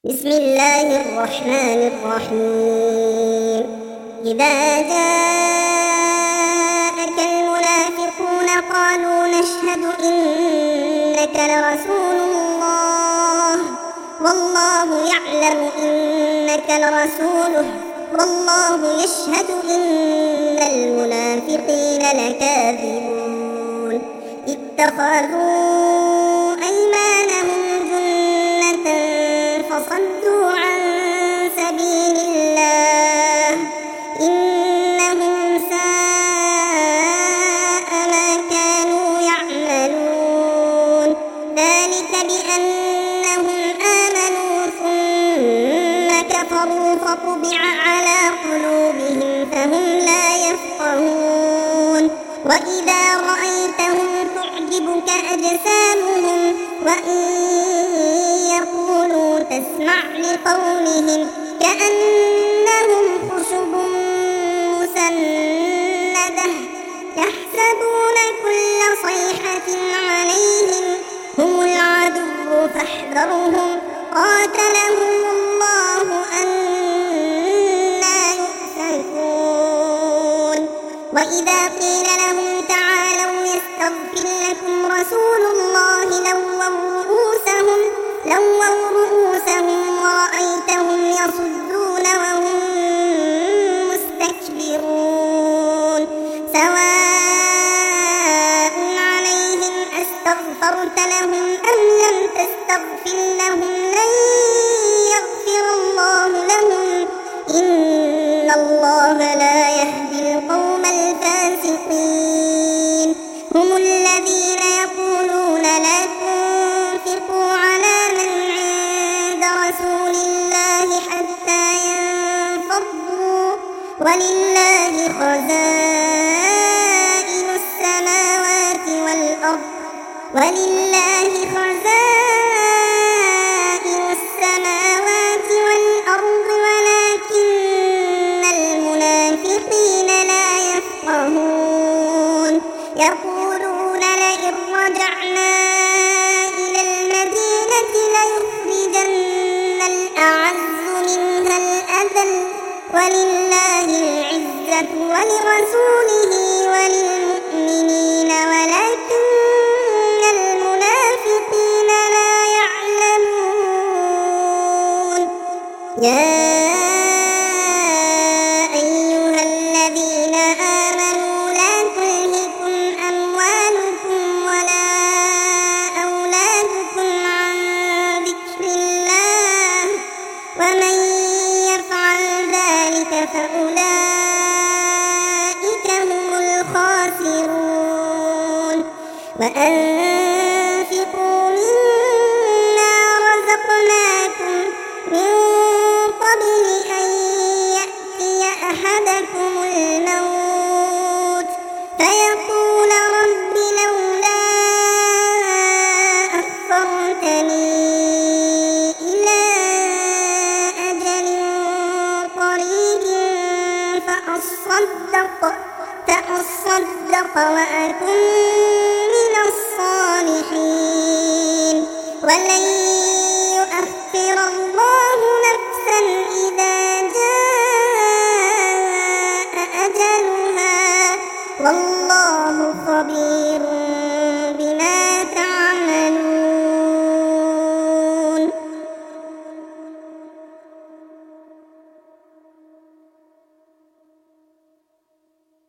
بسم الله الرحمن الرحيم. إذا جاءك المنافقون قالوا نشهد إنك لرسول الله والله يعلم إنك لرسوله والله يشهد إن المنافقين لكاذبون. اتخذوا أيمانهم جنة فصدوا عن سبيل الله إنهم ساء ما كانوا يعملون. ذلك بأنهم آمنوا ثم كفروا فطبع على قلوبهم فهم لا يفقهون. وإذا رأيتهم تعجبك أجسامهم وإن يقولوا تسمع لقولهم كأنهم خشب مسندة يحسبون كل صيحة عليهم هم العدو فاحذرهم قاتلهم الله أنى يؤفكون. وإذا قيل لهم تعالوا يستغفر لكم رسول الله لووا رؤوسهم ورأيتهم يصدون وهم مستكبرون. سواء عليهم أستغفرت لهم أم لم تستغفر لهم لن يغفر الله لهم إن الله لا يهدي القوم الفاسقين. هم الذين يقولون لا تنفقوا على من عند رسول الله حتى ينفضوا ولله خزائن السماوات والأرض ولكن المنافقين لا يفقهون. يقولون لئن رجعنا إلى المدينة ليخرجن الأعز منها الأذل ولله العزة ولرسوله وللمؤمنين ولكن المنافقين لا يعلمون. يا أيها الذين آمنوا لا تلهكم أموالكم ولا أولادكم عن ذكر الله ومن يفعل ذلك فأولئك هم الخاسرون. وأنفقوا مما رزقناكم من قبل أن يأتي أحدكم الموت فيقول رب لولا أخرتني إلى أجل قريب فأصدق وأكن من الصالحين ولن يؤخر الله